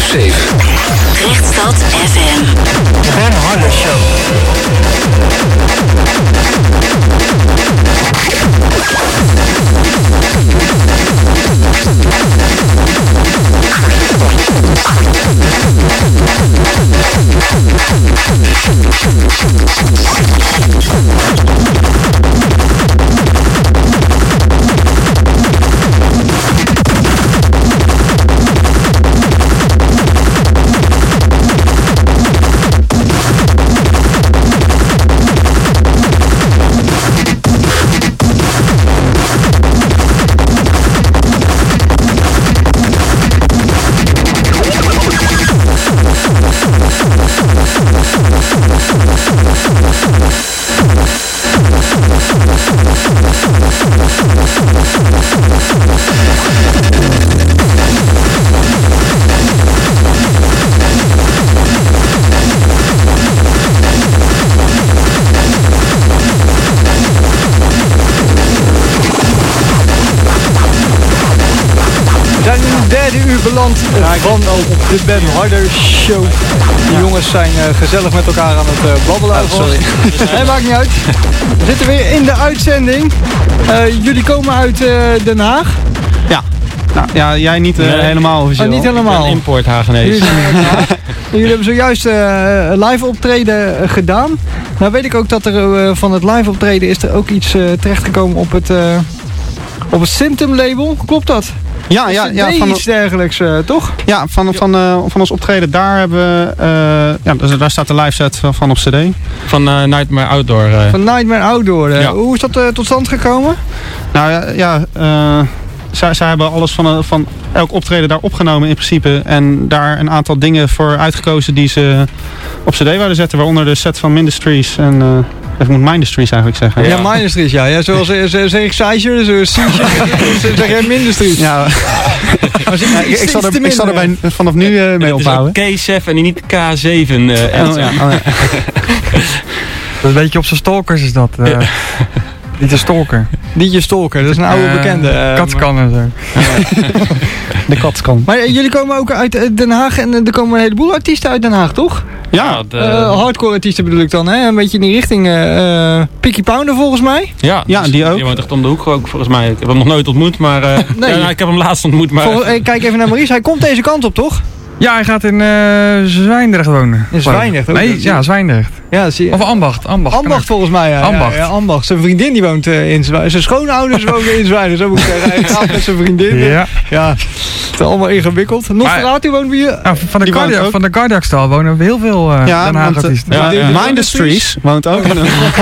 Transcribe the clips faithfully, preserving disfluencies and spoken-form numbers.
zeven. Richtstad F M. De Ben Harder Show. Beland van de Ben Harder Show. De ja. jongens zijn uh, gezellig met elkaar aan het uh, babbelen. Oh, sorry. Nee, maakt niet uit. We zitten weer in de uitzending. Uh, jullie komen uit uh, Den Haag. Ja. Nou, ja, jij niet uh, nee. helemaal officieel. Oh, niet helemaal. Een import Hagenees. Jullie, jullie hebben zojuist uh, live optreden uh, gedaan. Nou weet ik ook dat er uh, van het live optreden is er ook iets uh, terechtgekomen op het, uh, op het Symptom label. Klopt dat? Ja, ja, ja, van iets dergelijks, uh, toch? Ja, van, van, uh, van ons optreden daar hebben we, uh, ja, dus daar staat de live set van op cd. Van uh, Nightmare Outdoor. Uh. Van Nightmare Outdoor. Uh. Ja. Hoe is dat uh, tot stand gekomen? Nou ja, ja uh, zij, zij hebben alles van, uh, van elk optreden daar opgenomen in principe. En daar een aantal dingen voor uitgekozen die ze op cd wilden zetten. Waaronder de set van Mindustries en... Uh, Ik moet Mindustries eigenlijk zeggen. Ja, ja Mindustries, ja. ja. Zoals zeg ik Seizure, zoals zeg jij Mindustries. Ja. Maar ja, ik, ik, zal er, ik zal er bij, vanaf nu uh, mee ophouden. K zeven en niet K zeven. Uh, oh, ja, oh, ja. Dat is een beetje op zijn stalkers is dat. Uh, ja. Niet een stalker. Niet je stalker, dat is een oude uh, bekende. Uh, Katskan en zo. De Katskan. Maar uh, jullie komen ook uit Den Haag en uh, er komen een heleboel artiesten uit Den Haag, toch? Ja, de... uh, hardcore artiesten bedoel ik dan, hè? Een beetje in die richting uh, Picky Pounder volgens mij. Ja, ja dus die ook. Die woont echt om de hoek ook volgens mij. Ik heb hem nog nooit ontmoet, maar uh, nee. ja, ik heb hem laatst ontmoet. Maar... Vol, uh, kijk even naar Maurice, hij komt deze kant op, toch? Ja, hij gaat in uh, Zwijndrecht wonen. In Zwijndrecht? Nee, ja, Zwijndrecht. Ja, zie je. Of Ambacht. Ambacht, Ambacht volgens mij, ja. Ambacht. Ja, ja, Ambacht. Zijn vriendin die woont uh, in Zwijndrecht. Zijn schoonouders wonen in Zwijndrecht, zo moet ik zeggen. Hij gaat met zijn vriendin. Ja. Ja, het is allemaal ingewikkeld. Nosferatu woont hier. Nou, van de Cardiac, van de Cardiac-stal wonen we heel veel uh, ja, Den Haag-artiesten. Ja, ja, ja. Mindustries woont ook. De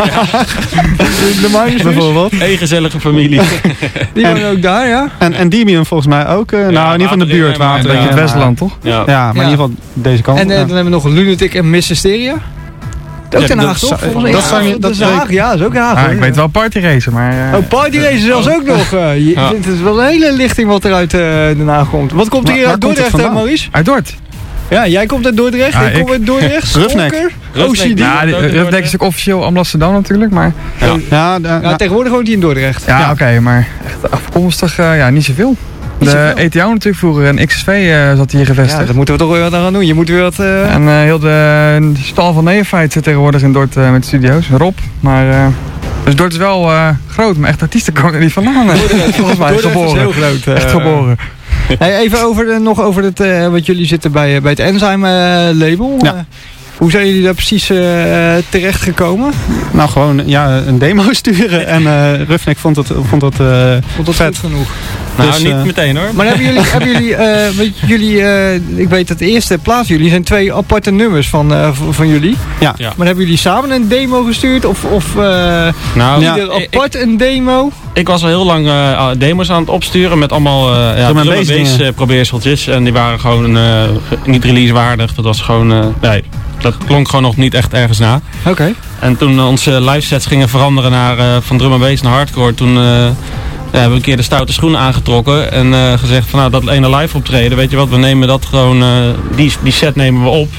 Mindustries bijvoorbeeld. Een gezellige familie. Die wonen ook daar, ja. En Endymion volgens mij ook. Uh, ja, nou, in ieder geval de buurt. Een beetje het Westland, toch? Ja, ja maar in ieder geval deze kant. En uh, dan hebben we nog Lunatic en Miss Hysteria. Ook ja, Den Haag, toch? Dat, dat, zijn, dat, dat is dat Haag, ja, dat is ook Haag. Ah, ik weet wel Party Racen, maar... Uh, oh, Party Racen zelfs ook nog. Uh, je, ja. Het is wel een hele lichting wat er uit uh, Den Haag komt. Wat komt er hier uit Dordrecht, uh, Maurice? Uit Dort. Ja, jij komt uit Dordrecht, ja, ik kom uit Dordrecht. Rufnek. O C D. Ja, Rufnek is ook officieel Amsterdam natuurlijk, maar... Ja, ja, de, ja tegenwoordig woont hij in Dordrecht. Ja, ja. oké, okay, maar echt afkomstig, uh, ja, niet zoveel. De E T O natuurlijk vroeger en X S V uh, zat hier gevestigd. Ja, dat moeten we toch weer wat aan gaan doen. Je moet weer wat... Uh... En uh, heel de, de stal van Neophyte zit tegenwoordig in Dort uh, met studio's. Rob, maar... Uh, dus Dort is wel uh, groot, maar echt artiesten komen er niet vandaan. Volgens mij geboren. Is heel groot. Uh, echt geboren. Hey, even over de, nog over het, uh, wat jullie zitten bij, bij het Enzyme uh, label. Ja. Uh, hoe zijn jullie daar precies uh, terecht gekomen? Nou, gewoon ja, een demo sturen. En uh, Rufnek vond het, vond het, uh, vond het vet genoeg. Nou, dus, niet uh, meteen hoor. Maar hebben jullie, hebben jullie, uh, jullie uh, ik weet dat de eerste plaats jullie zijn twee aparte nummers van, uh, van jullie. Ja. ja. Maar hebben jullie samen een demo gestuurd? Of, of uh, nou, ieder ja, apart ik, een demo? Ik was al heel lang uh, demo's aan het opsturen met allemaal uh, ja, drum and bass uh, probeerseltjes. En die waren gewoon uh, niet releasewaardig. Dat was gewoon, uh, nee, dat klonk gewoon nog niet echt ergens na. Oké. Okay. En toen uh, onze live sets gingen veranderen naar, uh, van drum and bass naar hardcore, toen... Uh, Ja, hebben we een keer de stoute schoenen aangetrokken en uh, gezegd van nou dat ene live optreden, weet je wat, we nemen dat gewoon, uh, die, die set nemen we op.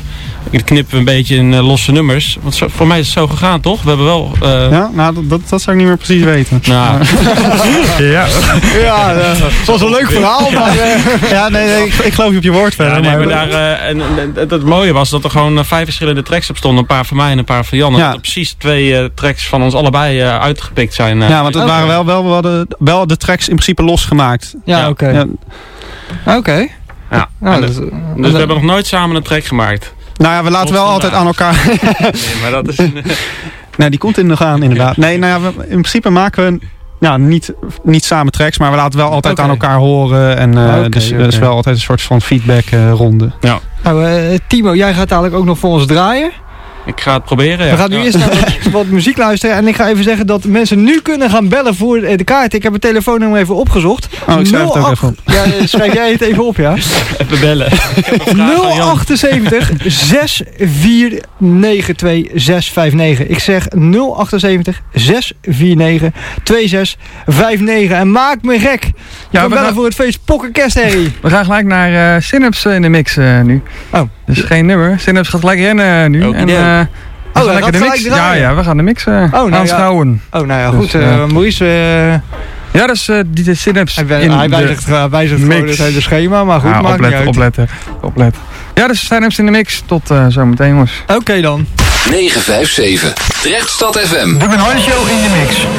knippen we een beetje in uh, losse nummers. Want zo, voor mij is het zo gegaan, toch? We hebben wel... Uh... Ja, nou, dat, dat, dat zou ik niet meer precies weten. Nou. ja, ja uh, het was een leuk verhaal. Maar, uh... ja, nee, nee ik, ik geloof je op je woord verder. Ja, nee, maar daar, uh, en, en, en het mooie was dat er gewoon uh, vijf verschillende tracks op stonden. Een paar van mij en een paar van Jan. En ja. dat er precies twee uh, tracks van ons allebei uh, uitgepikt zijn. Uh, ja, want het okay. waren wel, wel, wel, de, wel de tracks in principe losgemaakt. Ja, ja. oké. Okay. Ja. Oké. Okay. Ja, ja, dus, dus we hebben nog nooit samen een track gemaakt. Nou ja, we laten wel altijd aan elkaar... nee, maar dat is... Een... nee, die komt in nog aan, inderdaad. Nee, nou ja, we, in principe maken we ja, niet, niet samen tracks, maar we laten wel altijd okay. aan elkaar horen. En uh, okay, dus er okay. is wel altijd een soort van feedback uh, ronde. Ja. Nou, uh, Timo, jij gaat dadelijk ook nog voor ons draaien. Ik ga het proberen, ja. We gaan nu ja. eerst naar wat, wat muziek luisteren. En ik ga even zeggen dat mensen nu kunnen gaan bellen voor de kaart. Ik heb het telefoonnummer even opgezocht. Oh, ik schrijf het ook even op. Ja, schrijf jij het even op, ja? Even bellen. nul achtenzeventig, zes vier negen twee, zes vijf negen. Ik zeg nul achtenzeventig, zes vier negen, twee zes vijf negen. En maak me gek. Je ja, kan bellen gaan... voor het feest Pokken Kerstherrie. We gaan gelijk naar uh, Synapse in de mix uh, nu. Oh. Dus geen nummer. Synapse gaat gelijk rennen nu. Okay. En, uh, oh, we gaan lekker de mix. Ja, ja, we gaan de mix uh, oh, nou aanschouwen. Ja. Oh, nou ja, goed. Dus, uh, Maurice... Uh, ja, dat is uh, die de Synapse Hij, in hij wijzigt, uh, wijzigt gewoon het hele schema, maar goed, ja, maakt opletten, niet uit. Opletten, opletten. Ja, dus Synapse in de mix. Tot uh, zometeen, jongens. Oké okay, dan. negen vijf zeven, Drechtstad F M. Doe een handshow in de mix.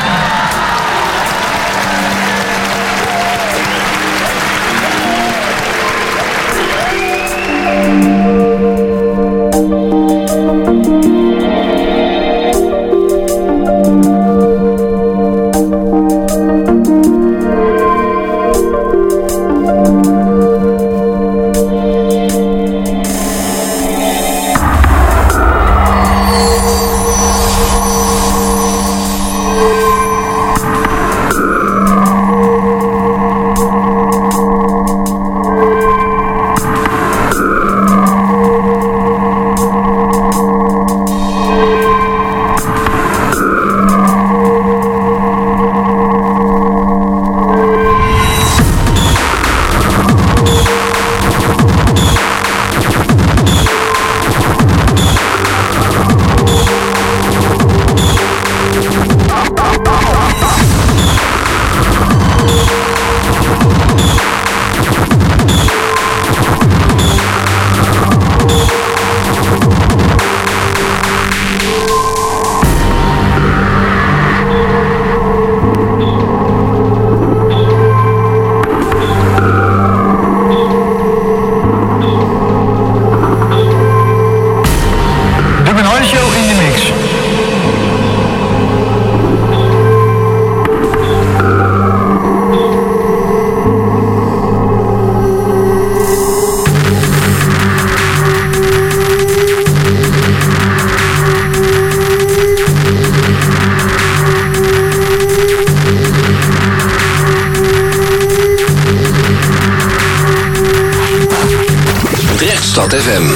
Drechtstad F M.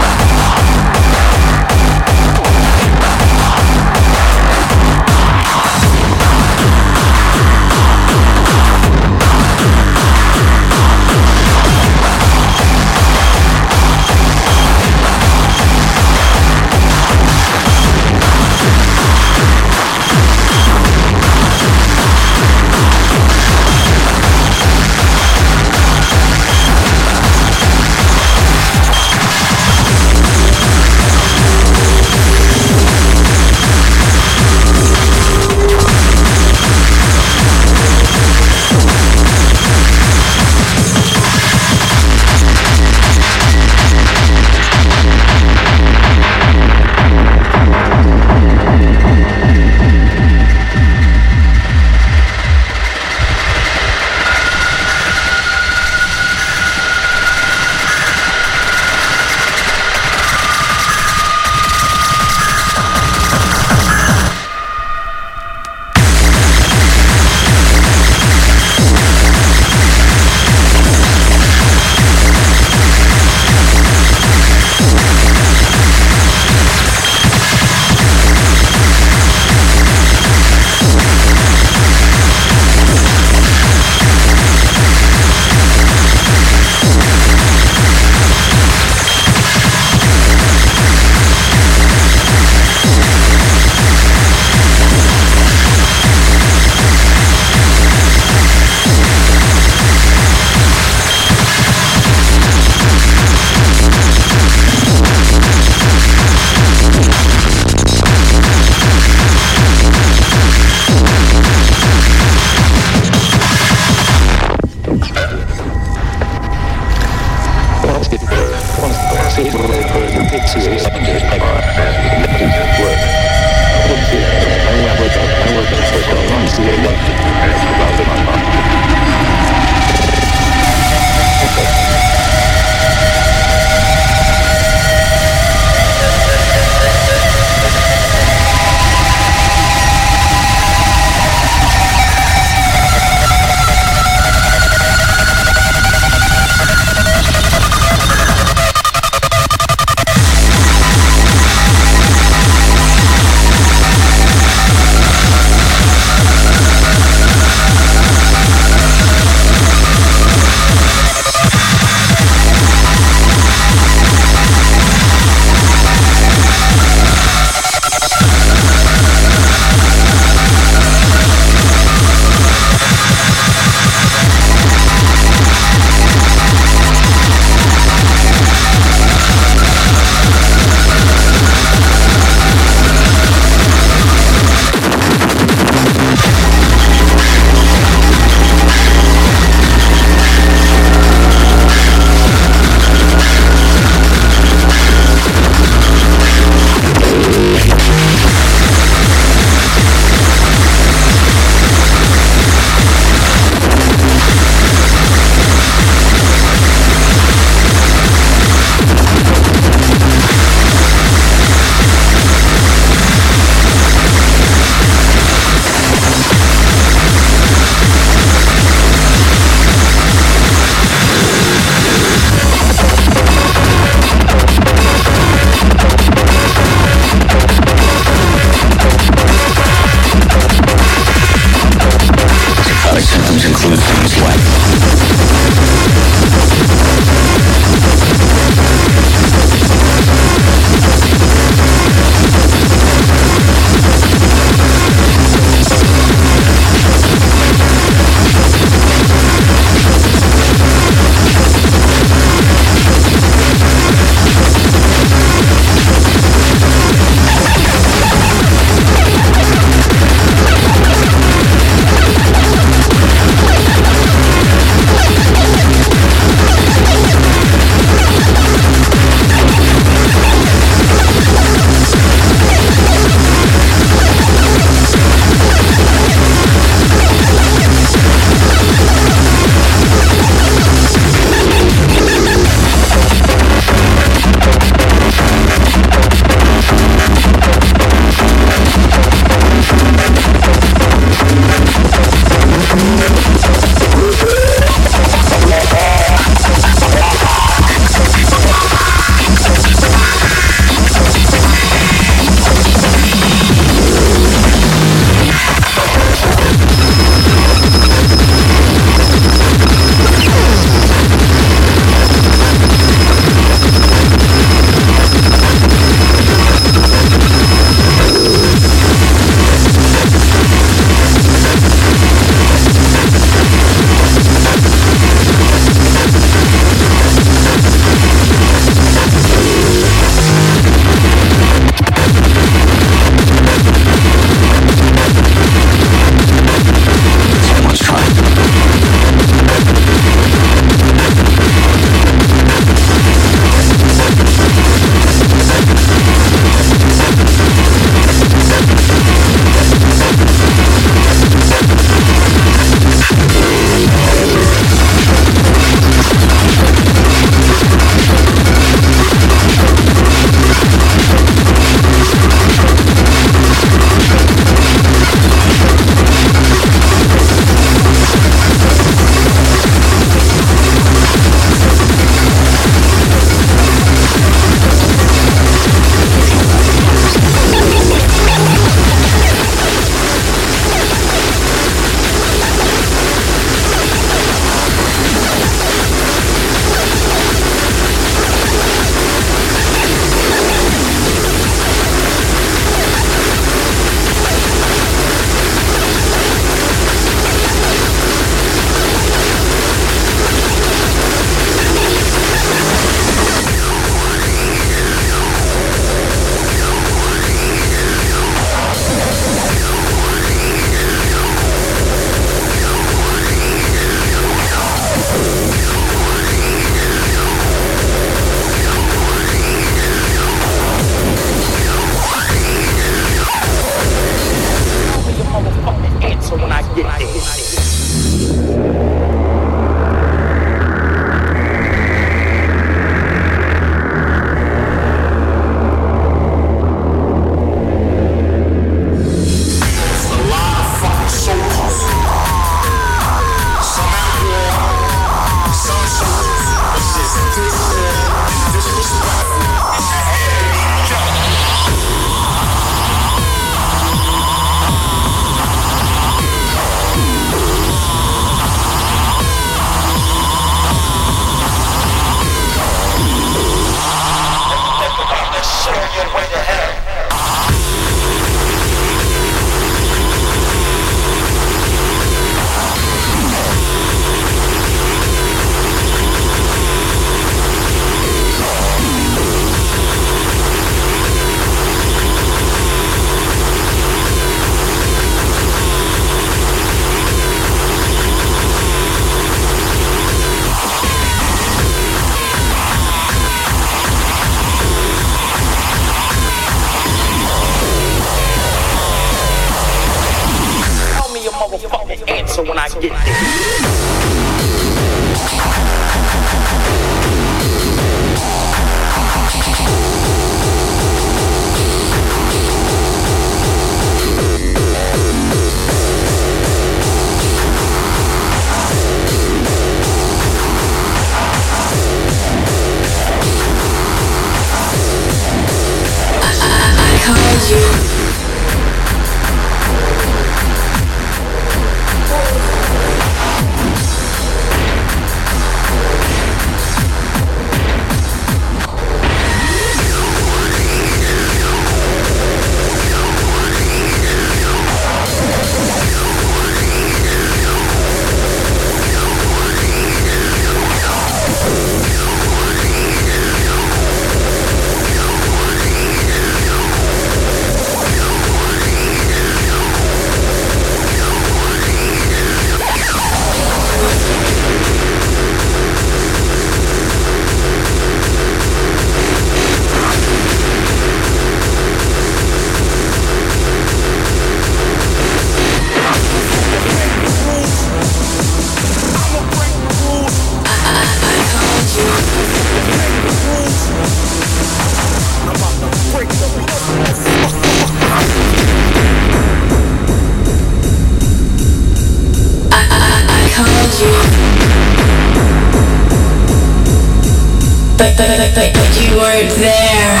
but, but, but, but, but you weren't there.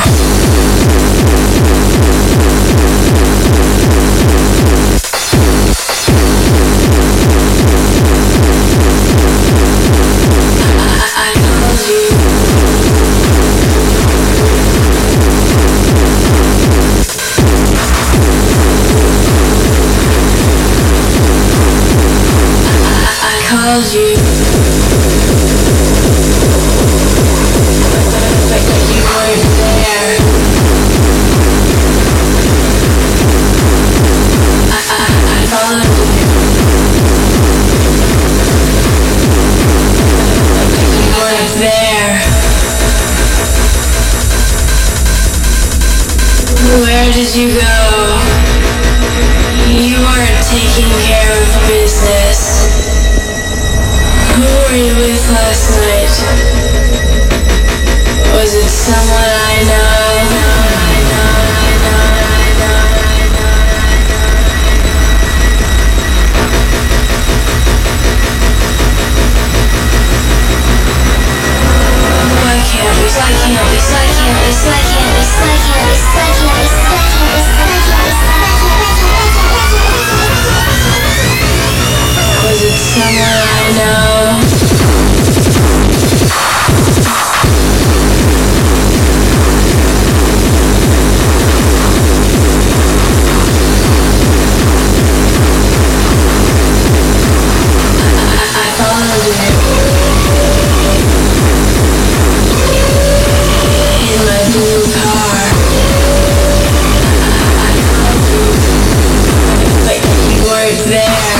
I, I called you. I, I called you. But, but you weren't there. I, I, I followed you. But you weren't there. Where did you go? You weren't taking care of business. Who were you with last night? Was it someone I know? Why can't we, why can't we, why can't we, why can't we, why can't we, why can't we, why can't we, was it someone I know? I followed you in my blue car. I followed you, but you weren't there.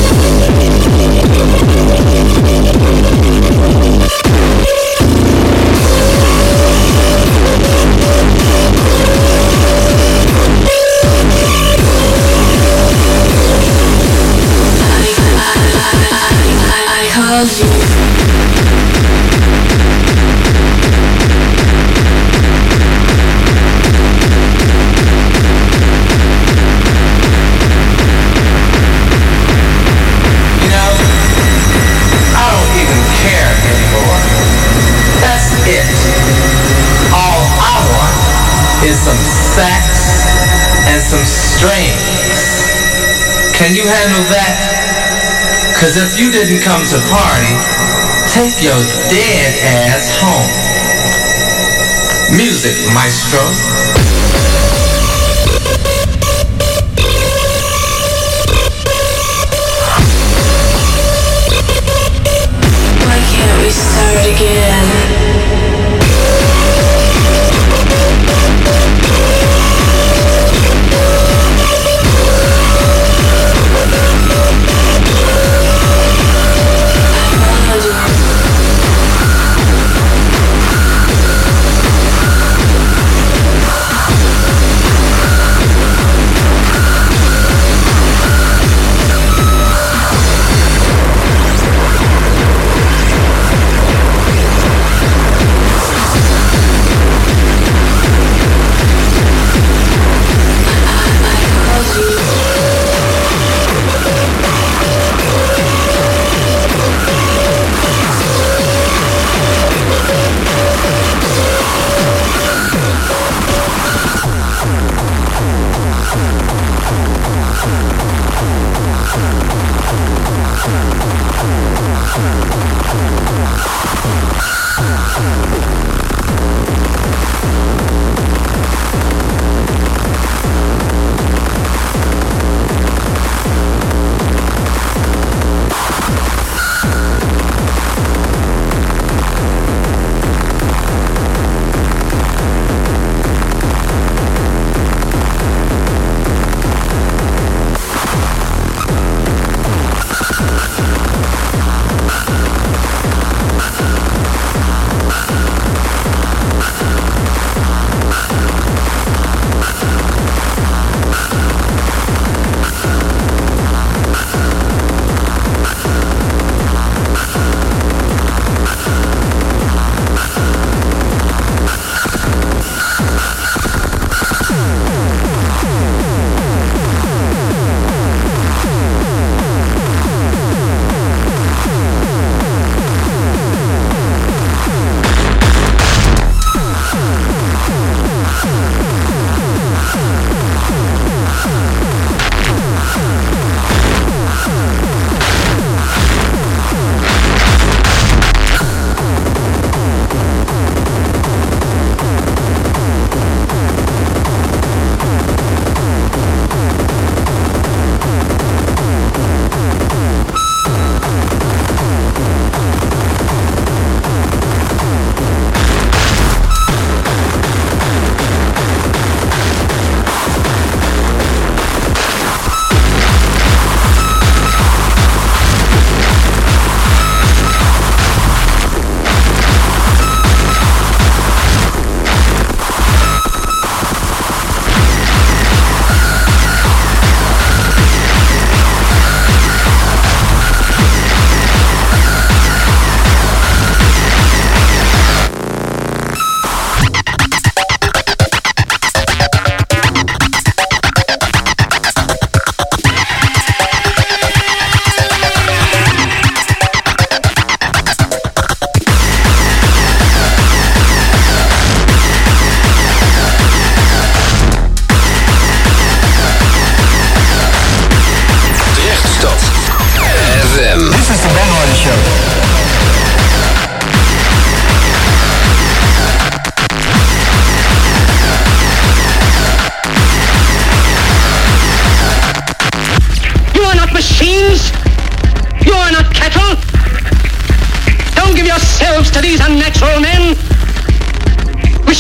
I called you. You know, I don't even care anymore. That's it. All I want is some sex and some strings. Can you handle that? Cause if you didn't come to party, take your dead ass home. Music, maestro. Why can't we start again?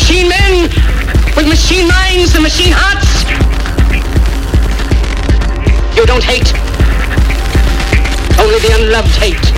machine men with machine minds and machine hearts. You don't hate. Only the unloved hate.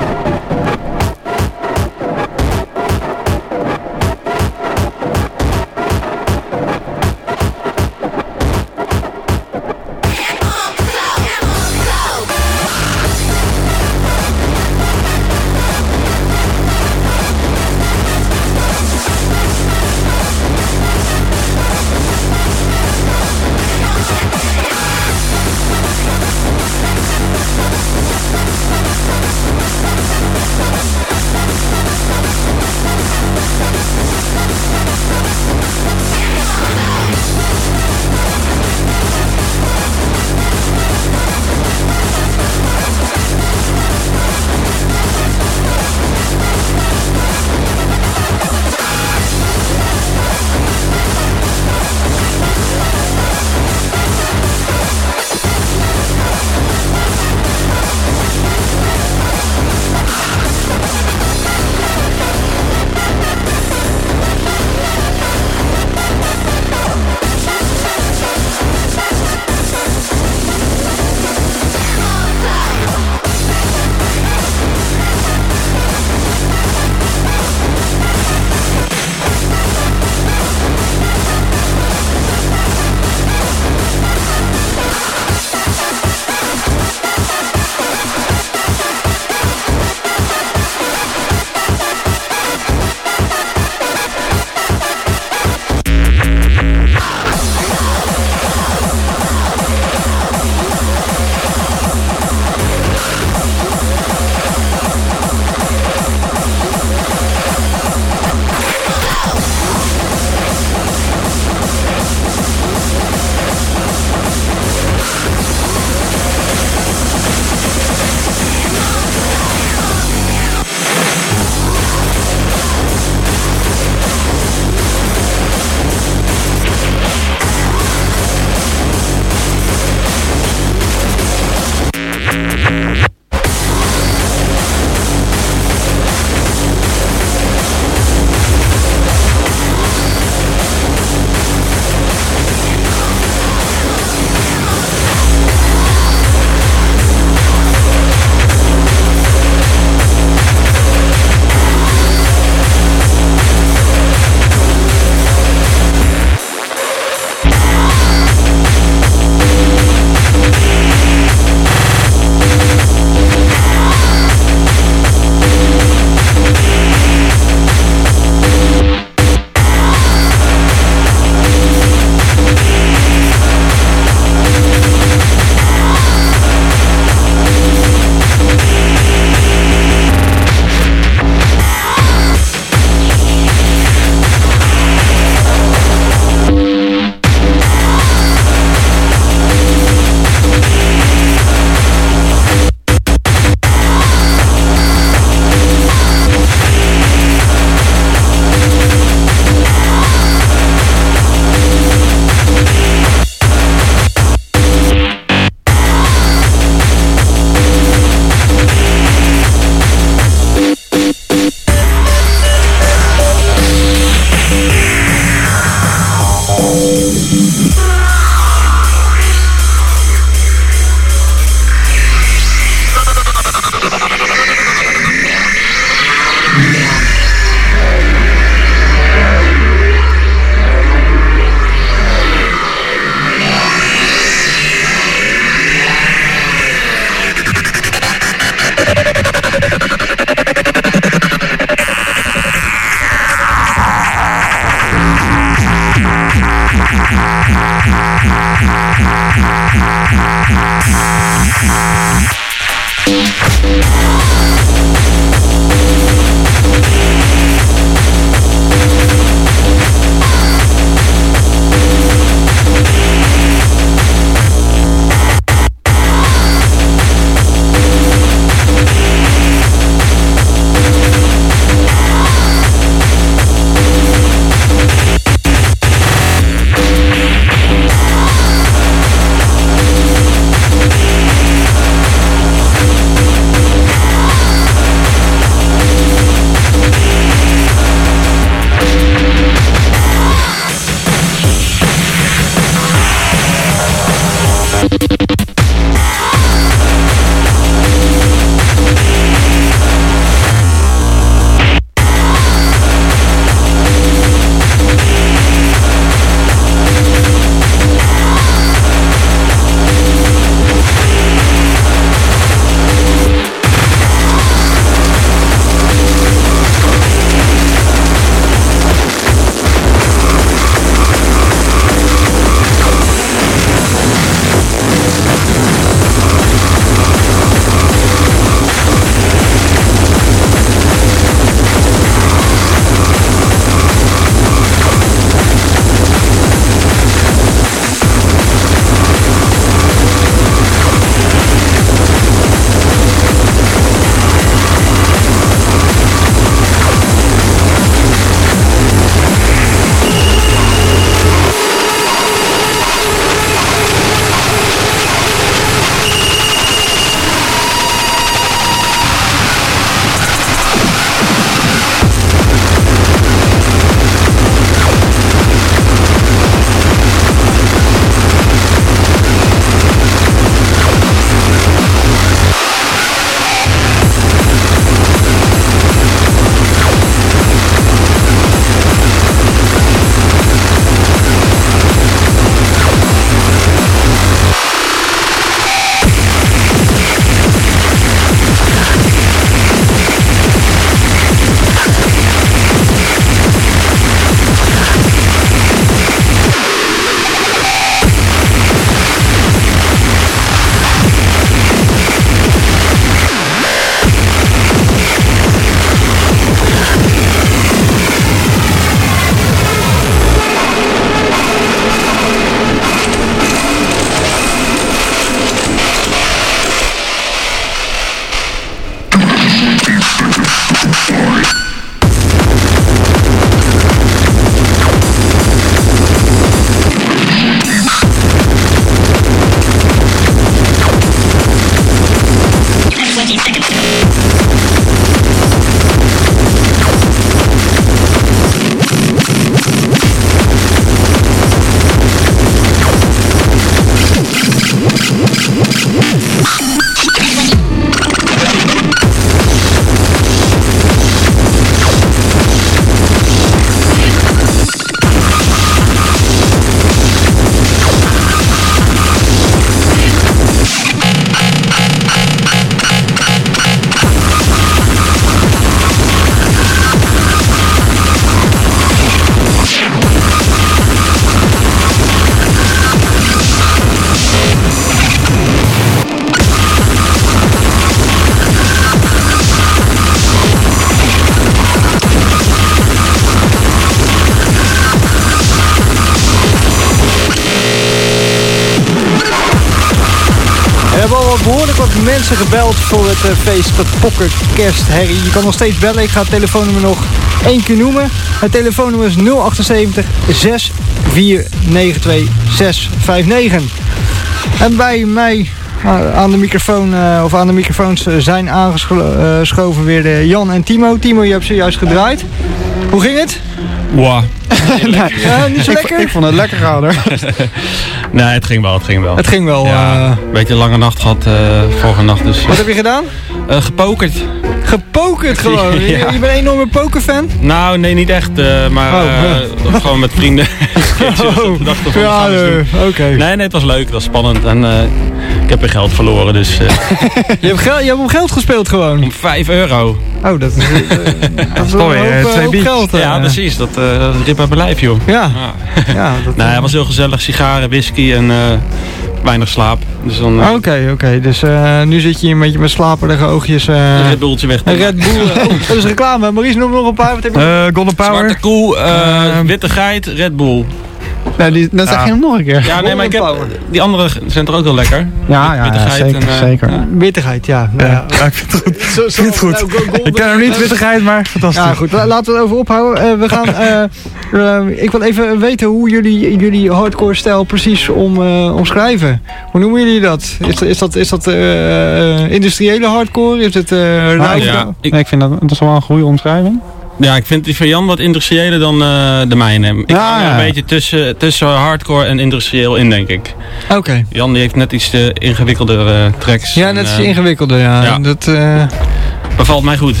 mensen gebeld voor het uh, feest van Pokker Kerstherrie. Je kan nog steeds bellen. Ik ga het telefoonnummer nog één keer noemen. Het telefoonnummer is nul achtenzeventig, zes vier negen twee, zes vijf negen. En bij mij aan de microfoon, uh, of aan de microfoons zijn aangeschoven weer de Jan en Timo. Timo, je hebt zojuist gedraaid. Hoe ging het? Wow. nee, ja, niet zo lekker? Ik, ik vond het lekker ouder. Nee, het ging wel, het ging wel. Het ging wel. Ja, uh... een beetje een lange nacht gehad, uh, vorige nacht dus. Wat heb je gedaan? Uh, gepokerd. Gepokerd gewoon? ja. je, je bent een enorme pokerfan? Nou, nee, niet echt, uh, maar oh, uh, uh. gewoon met vrienden. oh, ja, uh, oké. Okay. Nee, nee, het was leuk, het was spannend en uh, ik heb weer geld verloren, dus... Uh... je, hebt geld, je hebt om geld gespeeld gewoon? Om vijf euro. Oh, dat is, uh, dat is wel uh, twee geld. Uh. Ja, precies, dat, uh, dat ript uit mijn lijf, joh. Ja. ja. ja dat, nou, het was heel gezellig, sigaren, whisky en... Uh, weinig slaap. Dus dan. Oké, uh... oké. Okay, okay. Dus uh, nu zit je een beetje met slaperige oogjes. Uh, een Red Bulltje weg. Een Red Bull. oh, dat is reclame. Maurice, noem nog een paar. Wat heb je? Uh, Golden Power. Zwarte koe, uh, uh, witte geit, Red Bull. Nou, die, dat zeg ja. je hem nog een keer. Ja, nee, maar ik heb, die andere zijn er ook wel lekker. Ja, ja, ja zeker. En, uh, zeker. Ja. Wittigheid, ja. Nou, ja. ja. Ik vind het goed. Zo, zo, het goed. Nou, go, go, ik ken hem niet, wittigheid, maar fantastisch. Ja, goed. Laten we het over ophouden. Uh, we gaan, uh, uh, ik wil even weten hoe jullie jullie hardcore stijl precies om, uh, omschrijven. Hoe noemen jullie dat? Is, is dat, is dat uh, uh, industriële hardcore? Is het uh, nou, ja, ik, nee, ik vind dat, dat is wel een goede omschrijving. Ja, ik vind die van Jan wat industriëler dan uh, de mijne. Ik ja, ga er ja. een beetje tussen, tussen hardcore en industrieel in, denk ik. Oké. Okay. Jan die heeft net iets uh, ingewikkelder uh, tracks. Ja, net iets uh, ingewikkelder, ja. ja. Dat uh... bevalt mij goed.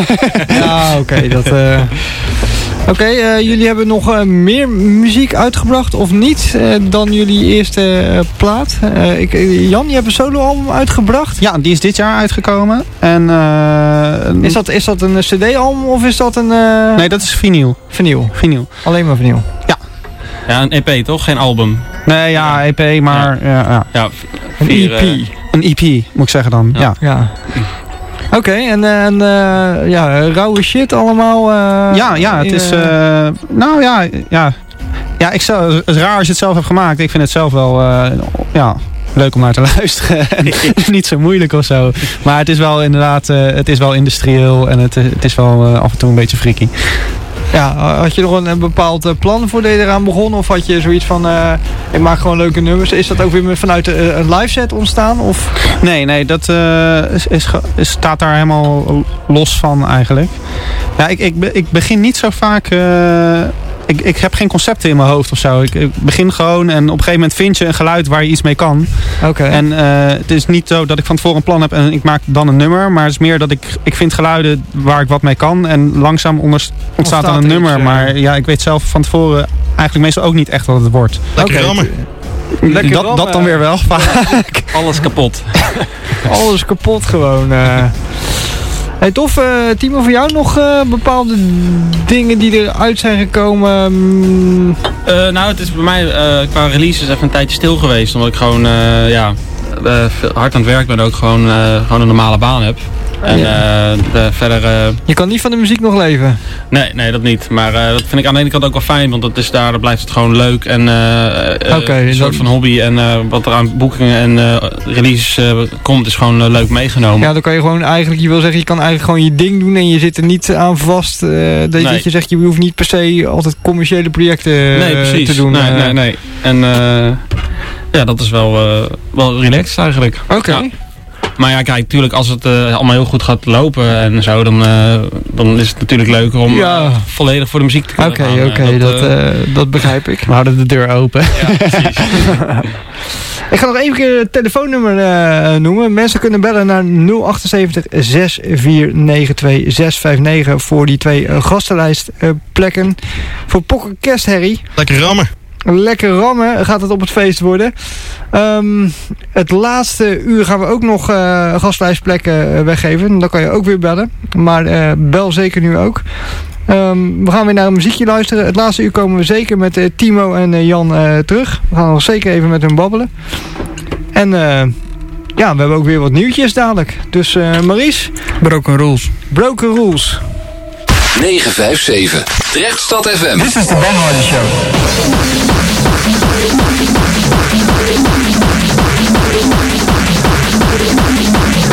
ja, oké. Okay, dat... Uh... Oké, okay, uh, jullie hebben nog uh, meer muziek uitgebracht of niet uh, dan jullie eerste uh, plaat. Uh, ik, Jan, je hebt een soloalbum uitgebracht? Ja, die is dit jaar uitgekomen. En, uh, is, dat, is dat een cd-album of is dat een... Uh... Nee, dat is vinyl. Vinyl? Vinyl. Alleen maar vinyl? Ja. Ja, een E P toch? Geen album? Nee, ja, E P, maar... Ja, ja. ja vier, een E P. Uh, een E P, moet ik zeggen dan. Ja. ja. ja. Oké, okay, en, en uh, ja, rauwe shit allemaal? Uh, ja, ja, het is... Uh, nou ja, ja. Ja, ik zou, het is raar als je het zelf hebt gemaakt. Ik vind het zelf wel... Uh, ja, leuk om naar te luisteren. Niet zo moeilijk of zo. Maar het is wel inderdaad... Uh, het is wel industrieel en het, het is wel uh, af en toe een beetje freaky. Ja, had je nog een, een bepaald uh, plan voordat je eraan begon? Of had je zoiets van, uh, ik maak gewoon leuke nummers? Is dat ook weer vanuit uh, een live set ontstaan? Of? Nee, nee, dat uh, is, is, is, staat daar helemaal los van eigenlijk. Ja, ik, ik, ik begin niet zo vaak... Uh, Ik, ik heb geen concepten in mijn hoofd of zo. Ik, ik begin gewoon en op een gegeven moment vind je een geluid waar je iets mee kan. Oké. Okay. En uh, het is niet zo dat ik van tevoren een plan heb en ik maak dan een nummer. Maar het is meer dat ik, ik vind geluiden waar ik wat mee kan. En langzaam onder, ontstaat dan een nummer. Iets, ja. Maar ja, ik weet zelf van tevoren eigenlijk meestal ook niet echt wat het wordt. Lekker okay. rammen. Lekker dat, rammen. dat dan weer wel vaak. Alles kapot. Alles kapot gewoon. Uh. Hey, tof, uh, Timo, voor jou nog uh, bepaalde dingen die eruit zijn gekomen? Uh, nou, het is bij mij uh, qua releases even een tijdje stil geweest. Omdat ik gewoon uh, ja, uh, hard aan het werk ben en ook gewoon, uh, gewoon een normale baan heb. En ja. uh, de, verder... Uh, je kan niet van de muziek nog leven? Nee, nee, dat niet. Maar uh, dat vind ik aan de ene kant ook wel fijn, want dat is daar, dan blijft het gewoon leuk en uh, okay, een soort dat... van hobby. En uh, wat er aan boekingen en uh, releases uh, komt, is gewoon uh, leuk meegenomen. Ja, dan kan je gewoon eigenlijk, je wil zeggen, je kan eigenlijk gewoon je ding doen en je zit er niet aan vast. Uh, dat, nee. dat je zegt, je hoeft niet per se altijd commerciële projecten uh, nee, precies. te doen. Nee, uh, nee, nee. En uh, ja, dat is wel, uh, wel relaxed eigenlijk. Oké. Okay. Ja. Maar ja, kijk, natuurlijk als het uh, allemaal heel goed gaat lopen en zo, dan, uh, dan is het natuurlijk leuker om ja. uh, volledig voor de muziek te kunnen Oké, gaan. oké, okay, dat, uh, dat begrijp ik. We houden de deur open. Ja, precies. Ik ga nog even keer het telefoonnummer uh, noemen. Mensen kunnen bellen naar nul achtenzeventig, zes vier negen twee, zes vijf negen voor die twee uh, gastenlijstplekken. Uh, voor Pokker Kerstherrie. Lekker rammen. Lekker rammen gaat het op het feest worden. Um, het laatste uur gaan we ook nog uh, gastlijstplekken weggeven. Dan kan je ook weer bellen. Maar uh, bel zeker nu ook. Um, we gaan weer naar een muziekje luisteren. Het laatste uur komen we zeker met uh, Timo en uh, Jan uh, terug. We gaan nog zeker even met hun babbelen. En uh, ja, we hebben ook weer wat nieuwtjes dadelijk. Dus uh, Maurice. Broken Rules. Broken Rules. negen vijf zeven. Drechtstad F M. This is the Ben Hardy Show. We'll be right back.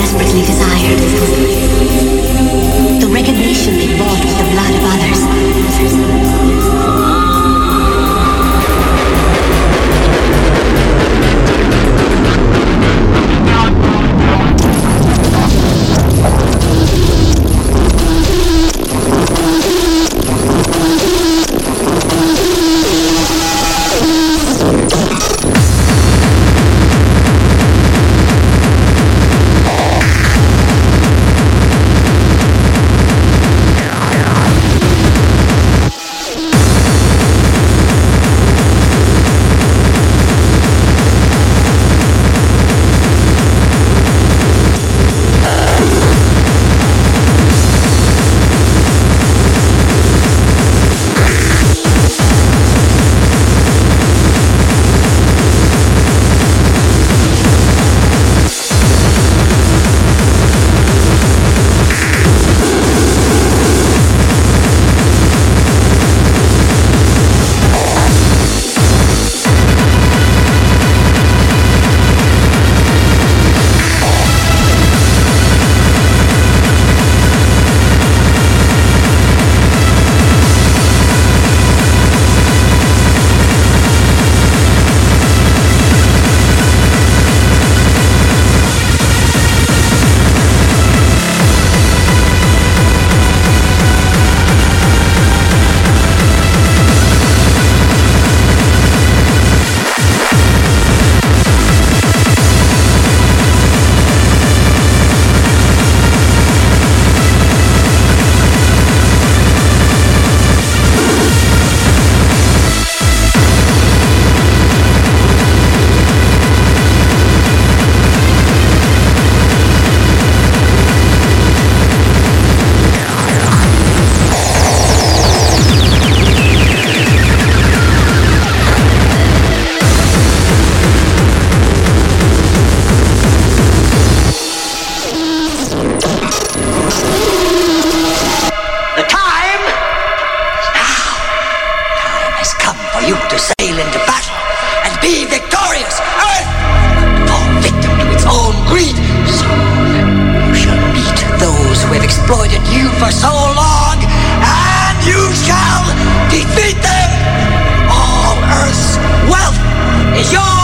desperately desired. The recognition they bought with the blood of others. exploited you for so long, and you shall defeat them. All Earth's wealth is yours.